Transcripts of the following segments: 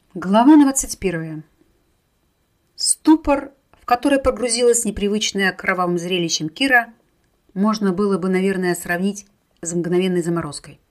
Глава 21. Ступор, в который погрузилась непривычная к кровавым зрелищам Кира, можно было бы, наверное, сравнить с мгновенной заморозкой.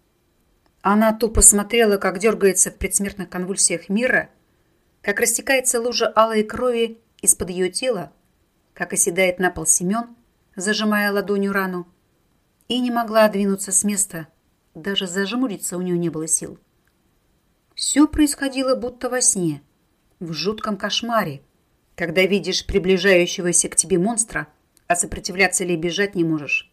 Она тупо смотрела, как дергается в предсмертных конвульсиях Мира, как растекается лужа алой крови из-под ее тела, как оседает на пол Семен, зажимая ладонью рану, и не могла двинуться с места, даже зажмуриться у нее не было сил. Все происходило будто во сне, в жутком кошмаре, когда видишь приближающегося к тебе монстра, а сопротивляться или бежать не можешь.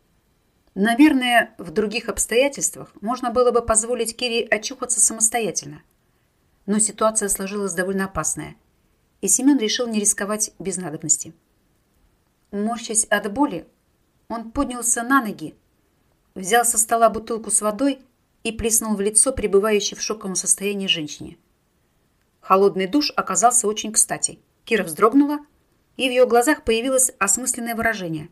Наверное, в других обстоятельствах можно было бы позволить Кире очухаться самостоятельно. Но ситуация сложилась довольно опасная, и Семен решил не рисковать без надобности. Морщась от боли, он поднялся на ноги, взял со стола бутылку с водой и плеснул в лицо пребывающей в шоковом состоянии женщине. Холодный душ оказался очень кстати. Кира вздрогнула, и в ее глазах появилось осмысленное выражение.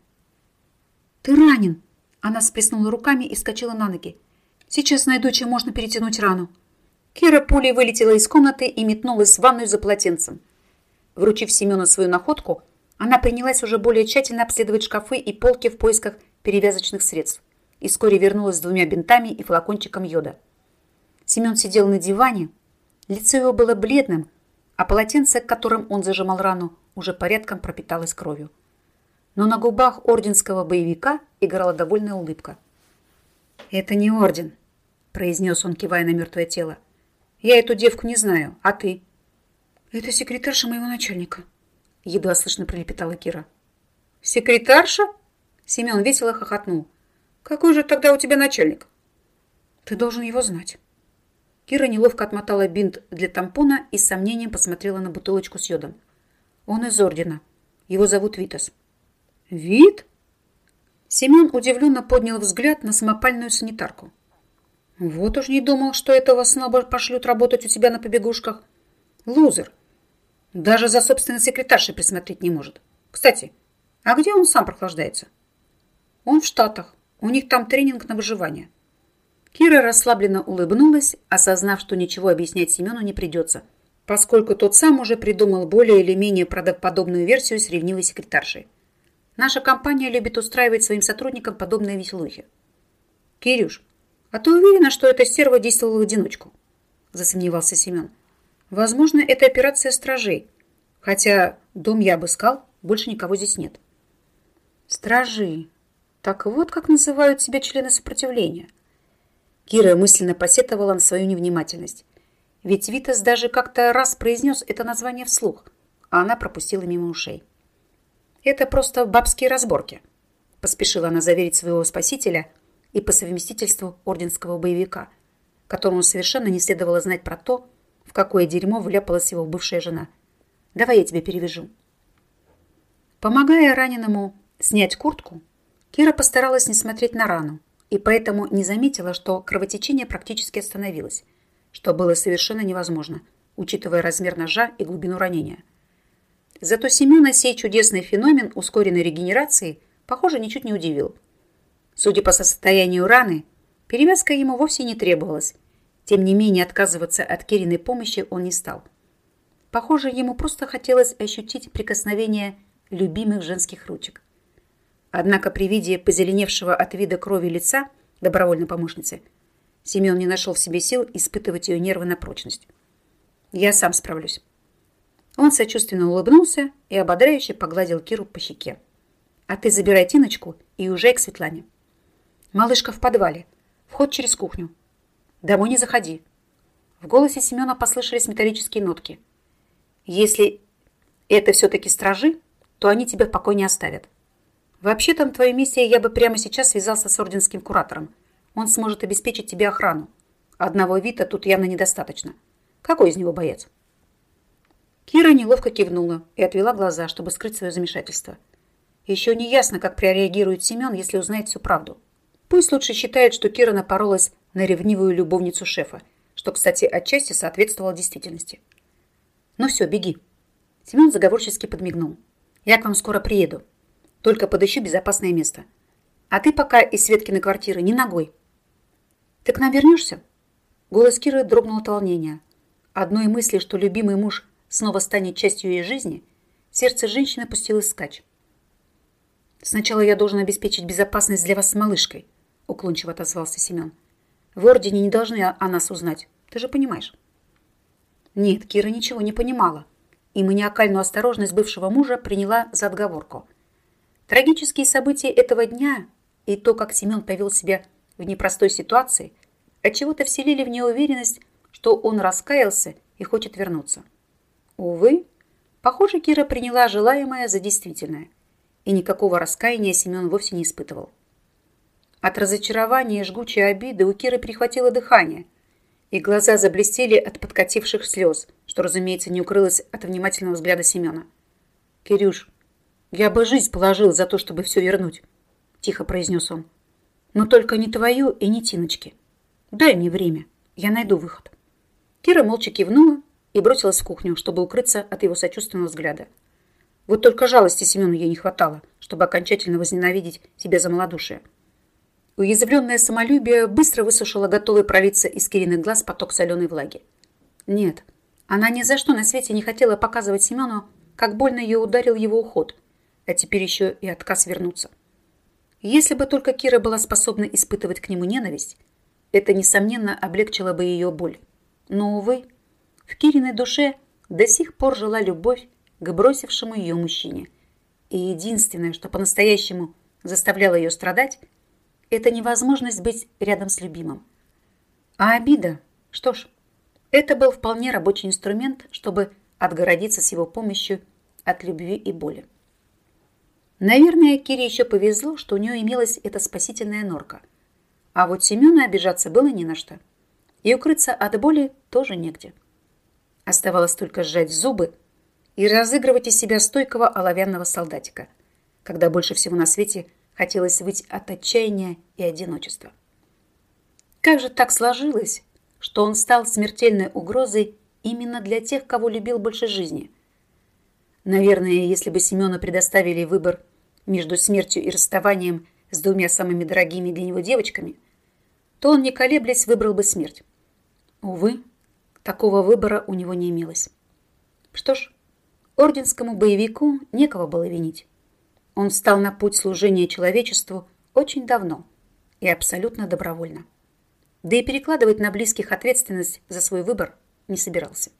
«Ты ранен!» Она всплеснула руками и вскочила на ноги. «Сейчас найду, чем можно перетянуть рану». Кира пулей вылетела из комнаты и метнулась в ванную за полотенцем. Вручив Семену свою находку, она принялась уже более тщательно обследовать шкафы и полки в поисках перевязочных средств и вскоре вернулась с 2 бинтами и флакончиком йода. Семен сидел на диване, лицо его было бледным, а полотенце, которым он зажимал рану, уже порядком пропиталось кровью. Но на губах орденского боевика играла довольная улыбка. «Это не орден», — произнес он, кивая на мертвое тело. «Я эту девку не знаю, а ты?» «Это секретарша моего начальника», — едва слышно пролепетала Кира. «Секретарша?» — Семен весело хохотнул. «Какой же тогда у тебя начальник?» «Ты должен его знать». Кира неловко отмотала бинт для тампона и с сомнением посмотрела на бутылочку с йодом. «Он из ордена. Его зовут Витас». «Вит?» Семен удивленно поднял взгляд на самопальную санитарку. «Вот уж не думал, что этого сноба пошлют работать у тебя на побегушках. Лузер. Даже за собственной секретаршей присмотреть не может. Кстати, а где он сам прохлаждается?» «Он в Штатах. У них там тренинг на выживание». Кира расслабленно улыбнулась, осознав, что ничего объяснять Семену не придется, поскольку тот сам уже придумал более или менее правдоподобную версию с ревнивой секретаршей. Наша компания любит устраивать своим сотрудникам подобные веселухи. «Кирюш, а ты уверена, что эта стерва действовала в одиночку?» – засомневался Семен. «Возможно, это операция стражей, хотя дом я обыскал, больше никого здесь нет». «Стражи. Так вот как называют себя члены сопротивления». Кира мысленно посетовала на свою невнимательность. Ведь Витас даже как-то раз произнес это название вслух, а она пропустила мимо ушей. «Это просто бабские разборки», – поспешила она заверить своего спасителя и по совместительству орденского боевика, которому совершенно не следовало знать про то, в какое дерьмо вляпалась его бывшая жена. «Давай я тебя перевяжу». Помогая раненому снять куртку, Кира постаралась не смотреть на рану и поэтому не заметила, что кровотечение практически остановилось, что было совершенно невозможно, учитывая размер ножа и глубину ранения. Зато Семена сей чудесный феномен ускоренной регенерации, похоже, ничуть не удивил. Судя по состоянию раны, перевязка ему вовсе не требовалась. Тем не менее, отказываться от Кириной помощи он не стал. Похоже, ему просто хотелось ощутить прикосновение любимых женских ручек. Однако при виде позеленевшего от вида крови лица добровольной помощницы Семен не нашел в себе сил испытывать ее нервы на прочность. «Я сам справлюсь». Он сочувственно улыбнулся и ободряюще погладил Киру по щеке. «А ты забирай Тиночку и уезжай к Светлане. Малышка в подвале. Вход через кухню. Домой не заходи». В голосе Семена послышались металлические нотки. «Если это все-таки стражи, то они тебя в покое не оставят. Вообще-то на твоем месте я бы прямо сейчас связался с орденским куратором. Он сможет обеспечить тебе охрану. Одного Вита тут явно недостаточно. Какой из него боец?» Кира неловко кивнула и отвела глаза, чтобы скрыть свое замешательство. Еще не ясно, как прореагирует Семен, если узнает всю правду. Пусть лучше считает, что Кира напоролась на ревнивую любовницу шефа, что, кстати, отчасти соответствовало действительности. «Ну все, беги». Семен заговорчески подмигнул. «Я к вам скоро приеду. Только подыщу безопасное место. А ты пока из Светкиной квартиры ни ногой». «Ты к нам вернешься?» Голос Киры дрогнул от волнения. одной мысли, что любимый муж снова станет частью ее жизни, сердце женщины пустилось вскачь. «Сначала я должен обеспечить безопасность для вас с малышкой», — уклончиво отозвался Семен. «В Ордене не должны о нас узнать, ты же понимаешь». Нет, Кира ничего не понимала, и маниакальную осторожность бывшего мужа приняла за отговорку. Трагические события этого дня и то, как Семен повел себя в непростой ситуации, отчего-то вселили в нее уверенность, что он раскаялся и хочет вернуться. Увы, похоже, Кира приняла желаемое за действительное, и никакого раскаяния Семен вовсе не испытывал. От разочарования и жгучей обиды у Киры перехватило дыхание, и глаза заблестели от подкативших слез, что, разумеется, не укрылось от внимательного взгляда Семена. «Кирюш, я бы жизнь положил за то, чтобы все вернуть», — тихо произнес он. «Но только не твою и не Тиночки. Дай мне время, я найду выход». Кира молча кивнула и бросилась в кухню, чтобы укрыться от его сочувственного взгляда. Вот только жалости Семену ей не хватало, чтобы окончательно возненавидеть себя за малодушие. Уязвленное самолюбие быстро высушило готовый пролиться из Кириных глаз поток соленой влаги. Нет, она ни за что на свете не хотела показывать Семену, как больно ее ударил его уход, а теперь еще и отказ вернуться. Если бы только Кира была способна испытывать к нему ненависть, это, несомненно, облегчило бы ее боль. Но, увы, в Кириной душе до сих пор жила любовь к бросившему ее мужчине. И единственное, что по-настоящему заставляло ее страдать, это невозможность быть рядом с любимым. А обида, что ж, это был вполне рабочий инструмент, чтобы отгородиться с его помощью от любви и боли. Наверное, Кире еще повезло, что у нее имелась эта спасительная норка. А вот Семену обижаться было не на что. И укрыться от боли тоже негде. Оставалось только сжать зубы и разыгрывать из себя стойкого оловянного солдатика, когда больше всего на свете хотелось выть от отчаяния и одиночества. Как же так сложилось, что он стал смертельной угрозой именно для тех, кого любил больше жизни? Наверное, если бы Семену предоставили выбор между смертью и расставанием с двумя самыми дорогими для него девочками, то он, не колеблясь, выбрал бы смерть. Увы, такого выбора у него не имелось. Что ж, орденскому боевику некого было винить. Он встал на путь служения человечеству очень давно и абсолютно добровольно. Да и перекладывать на близких ответственность за свой выбор не собирался.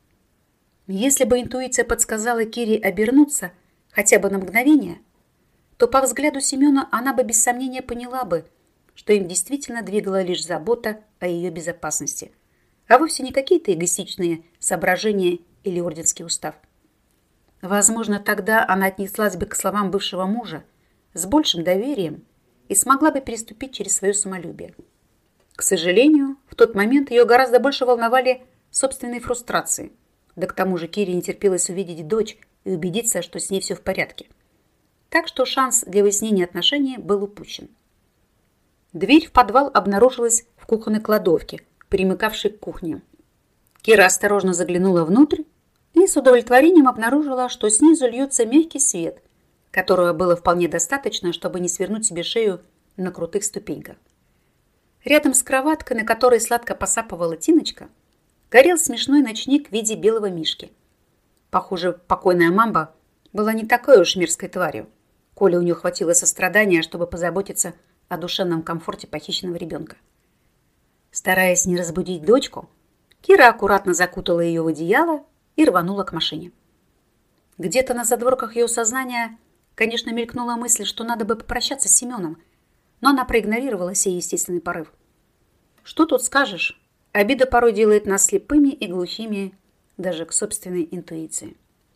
Если бы интуиция подсказала Кире обернуться хотя бы на мгновение, то по взгляду Семена она бы без сомнения поняла бы, что им действительно двигала лишь забота о ее безопасности, а вовсе не какие-то эгоистичные соображения или орденский устав. Возможно, тогда она отнеслась бы к словам бывшего мужа с большим доверием и смогла бы переступить через свое самолюбие. К сожалению, в тот момент ее гораздо больше волновали собственные фрустрации. Да к тому же Кире не терпелось увидеть дочь и убедиться, что с ней все в порядке. Так что шанс для выяснения отношений был упущен. Дверь в подвал обнаружилась в кухонной кладовке, примыкавшей к кухне. Кира осторожно заглянула внутрь и с удовлетворением обнаружила, что снизу льется мягкий свет, которого было вполне достаточно, чтобы не свернуть себе шею на крутых ступеньках. Рядом с кроваткой, на которой сладко посапывала Тиночка, горел смешной ночник в виде белого мишки. Похоже, покойная мамба была не такой уж мерзкой тварью, коли у нее хватило сострадания, чтобы позаботиться о душевном комфорте похищенного ребенка. Стараясь не разбудить дочку, Кира аккуратно закутала ее в одеяло и рванула к машине. Где-то на задворках ее сознания, конечно, мелькнула мысль, что надо бы попрощаться с Семеном, но она проигнорировала сей естественный порыв. Что тут скажешь? Обида порой делает нас слепыми и глухими даже к собственной интуиции.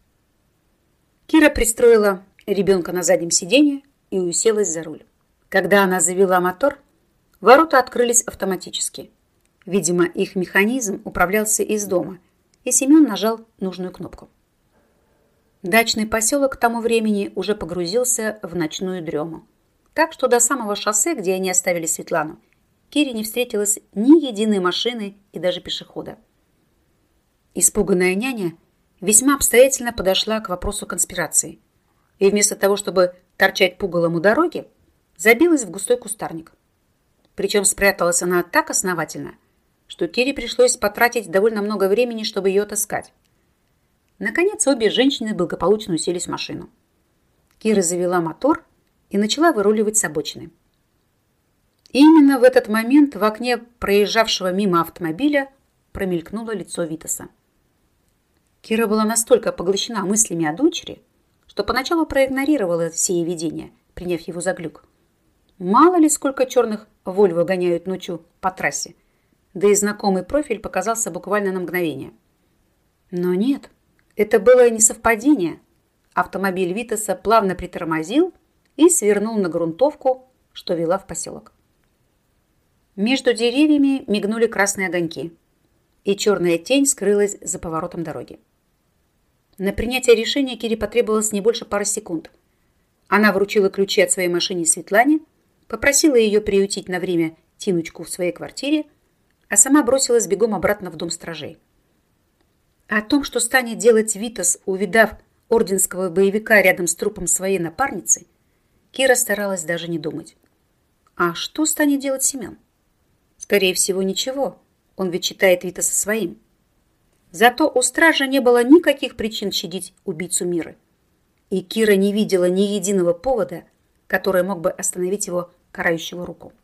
Кира пристроила ребенка на заднем сиденье и уселась за руль. Когда она завела мотор, ворота открылись автоматически. Видимо, их механизм управлялся из дома, и Семен нажал нужную кнопку. Дачный поселок к тому времени уже погрузился в ночную дрему. Так что до самого шоссе, где они оставили Светлану, Кире не встретилось ни единой машины и даже пешехода. Испуганная няня весьма обстоятельно подошла к вопросу конспирации и вместо того, чтобы торчать пугалом у дороги, забилась в густой кустарник. Причем спряталась она так основательно, что Кире пришлось потратить довольно много времени, чтобы ее отыскать. Наконец, обе женщины благополучно уселись в машину. Кира завела мотор и начала выруливать с обочины. И именно в этот момент в окне проезжавшего мимо автомобиля промелькнуло лицо Витаса. Кира была настолько поглощена мыслями о дочери, что поначалу проигнорировала сие видение, приняв его за глюк. Мало ли сколько черных Вольво гоняют ночью по трассе, да и знакомый профиль показался буквально на мгновение. Но нет, это было не совпадение. Автомобиль Витаса плавно притормозил и свернул на грунтовку, что вела в поселок. Между деревьями мигнули красные огоньки, и черная тень скрылась за поворотом дороги. На принятие решения Кире потребовалось не больше пары секунд. Она вручила ключи от своей машины Светлане, попросила ее приютить на время Тиночку в своей квартире, а сама бросилась бегом обратно в дом стражей. О том, что станет делать Витас, увидав орденского боевика рядом с трупом своей напарницы, Кира старалась даже не думать. А что станет делать Семен? Скорее всего, ничего. Он ведь считает Витаса своим. Зато у стража не было никаких причин щадить убийцу Миры. И Кира не видела ни единого повода, который мог бы остановить его карающего руку.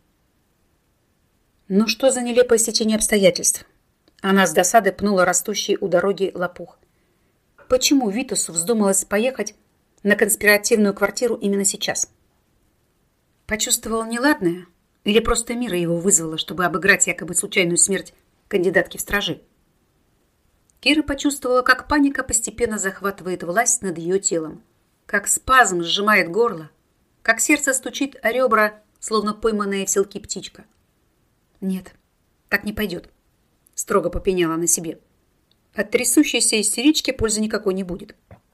Ну что за нелепое стечение обстоятельств? Она с досады пнула растущий у дороги лопух. Почему Витасу вздумалось поехать на конспиративную квартиру именно сейчас? Почувствовал неладное? Или просто Мира его вызвала, чтобы обыграть якобы случайную смерть кандидатки в стражи? Кира почувствовала, как паника постепенно захватывает власть над ее телом, как спазм сжимает горло, как сердце стучит о ребра, словно пойманная в селки птичка. «Нет, так не пойдет», — строго попеняла она себе. «От трясущейся истерички пользы никакой не будет.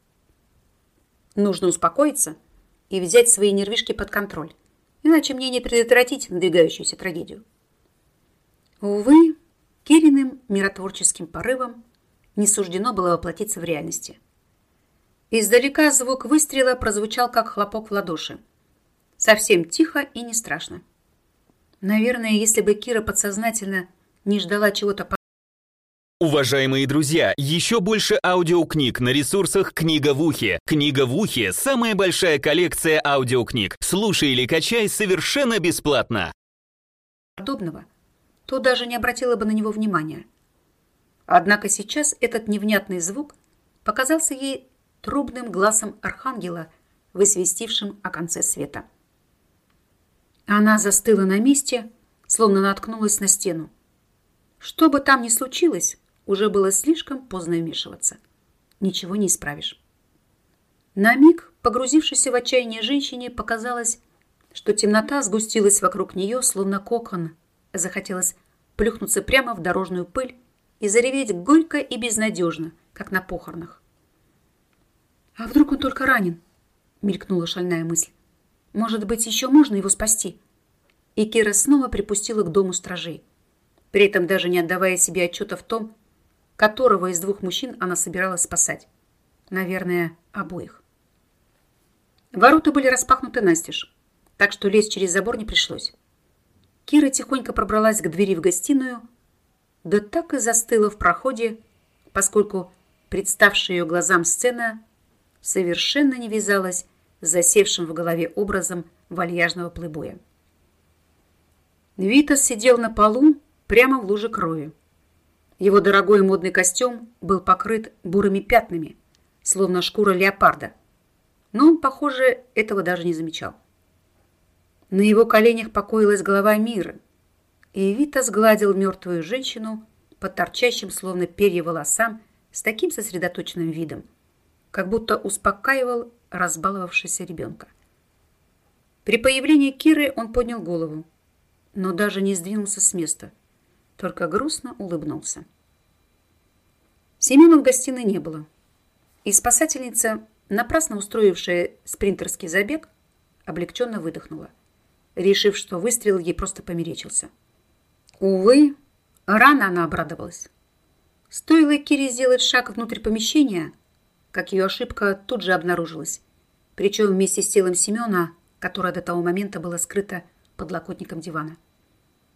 Нужно успокоиться и взять свои нервишки под контроль, иначе мне не предотвратить надвигающуюся трагедию». Увы, Кириным миротворческим порывом не суждено было воплотиться в реальности. Издалека звук выстрела прозвучал, как хлопок в ладоши. Совсем тихо и не страшно. Наверное, если бы Кира подсознательно не ждала чего-то. Уважаемые друзья, еще больше аудиокниг на ресурсах «Книга в ухе». «Книга в ухе» — самая большая коллекция аудиокниг. Слушай или качай совершенно бесплатно. Подобного, то даже не обратила бы на него внимания. Однако сейчас этот невнятный звук показался ей трубным глазом архангела, возвестившим о конце света. Она застыла на месте, словно наткнулась на стену. Что бы там ни случилось, уже было слишком поздно вмешиваться. Ничего не исправишь. На миг, погрузившейся в отчаяние женщине, показалось, что темнота сгустилась вокруг нее, словно кокон. Захотелось плюхнуться прямо в дорожную пыль и зареветь горько и безнадежно, как на похоронах. «А вдруг он только ранен?» — мелькнула шальная мысль. «Может быть, еще можно его спасти?» И Кира снова припустила к дому стражей, при этом даже не отдавая себе отчета в том, которого из двух мужчин она собиралась спасать. Наверное, обоих. Ворота были распахнуты настежь, так что лезть через забор не пришлось. Кира тихонько пробралась к двери в гостиную, да так и застыла в проходе, поскольку представшая ее глазам сцена совершенно не вязалась с засевшим в голове образом вальяжного плейбоя. Витас сидел на полу прямо в луже крови. Его дорогой модный костюм был покрыт бурыми пятнами, словно шкура леопарда, но он, похоже, этого даже не замечал. На его коленях покоилась голова Миры, и Витас гладил мертвую женщину по торчащим, словно перья, волосам с таким сосредоточенным видом, как будто успокаивал разбаловавшегося ребенка. При появлении Киры он поднял голову, но даже не сдвинулся с места, только грустно улыбнулся. Семена в гостиной не было, и спасательница, напрасно устроившая спринтерский забег, облегченно выдохнула, решив, что выстрел ей просто померещился. Увы, рано она обрадовалась. Стоило Кире сделать шаг внутрь помещения, как ее ошибка тут же обнаружилась, причем вместе с телом Семена, которое до того момента было скрыто подлокотником дивана.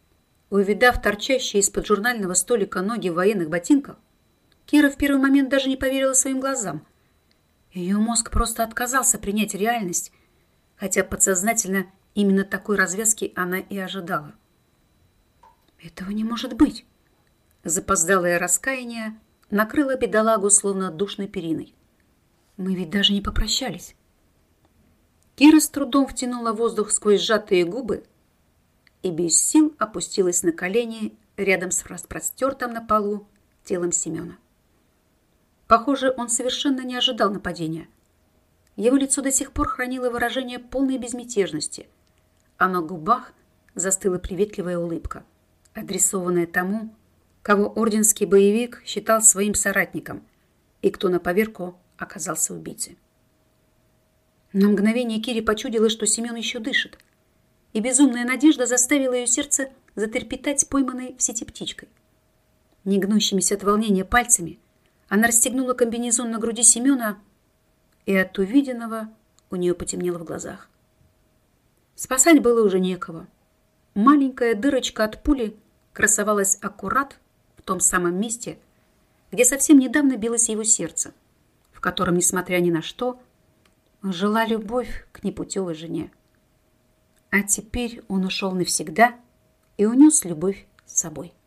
Увидав торчащие из-под журнального столика ноги в военных ботинках, Кира в первый момент даже не поверила своим глазам. Ее мозг просто отказался принять реальность, хотя подсознательно именно такой развязки она и ожидала. «Этого не может быть!» Запоздалое раскаяние накрыло бедолагу словно душной периной. «Мы ведь даже не попрощались». Кира с трудом втянула воздух сквозь сжатые губы и без сил опустилась на колени рядом с распростертым на полу телом Семена. Похоже, он совершенно не ожидал нападения. Его лицо до сих пор хранило выражение полной безмятежности, а на губах застыла приветливая улыбка, адресованная тому, кого орденский боевик считал своим соратником и кто на поверку оказался убийцей. На мгновение Кире почудилось, что Семен еще дышит, и безумная надежда заставила ее сердце затрепетать пойманной в сети птичкой. Негнущимися от волнения пальцами она расстегнула комбинезон на груди Семена, и от увиденного у нее потемнело в глазах. Спасать было уже некого. Маленькая дырочка от пули красовалась аккурат в том самом месте, где совсем недавно билось его сердце, в котором, несмотря ни на что, жила любовь к непутевой жене. А теперь он ушел навсегда и унес любовь с собой.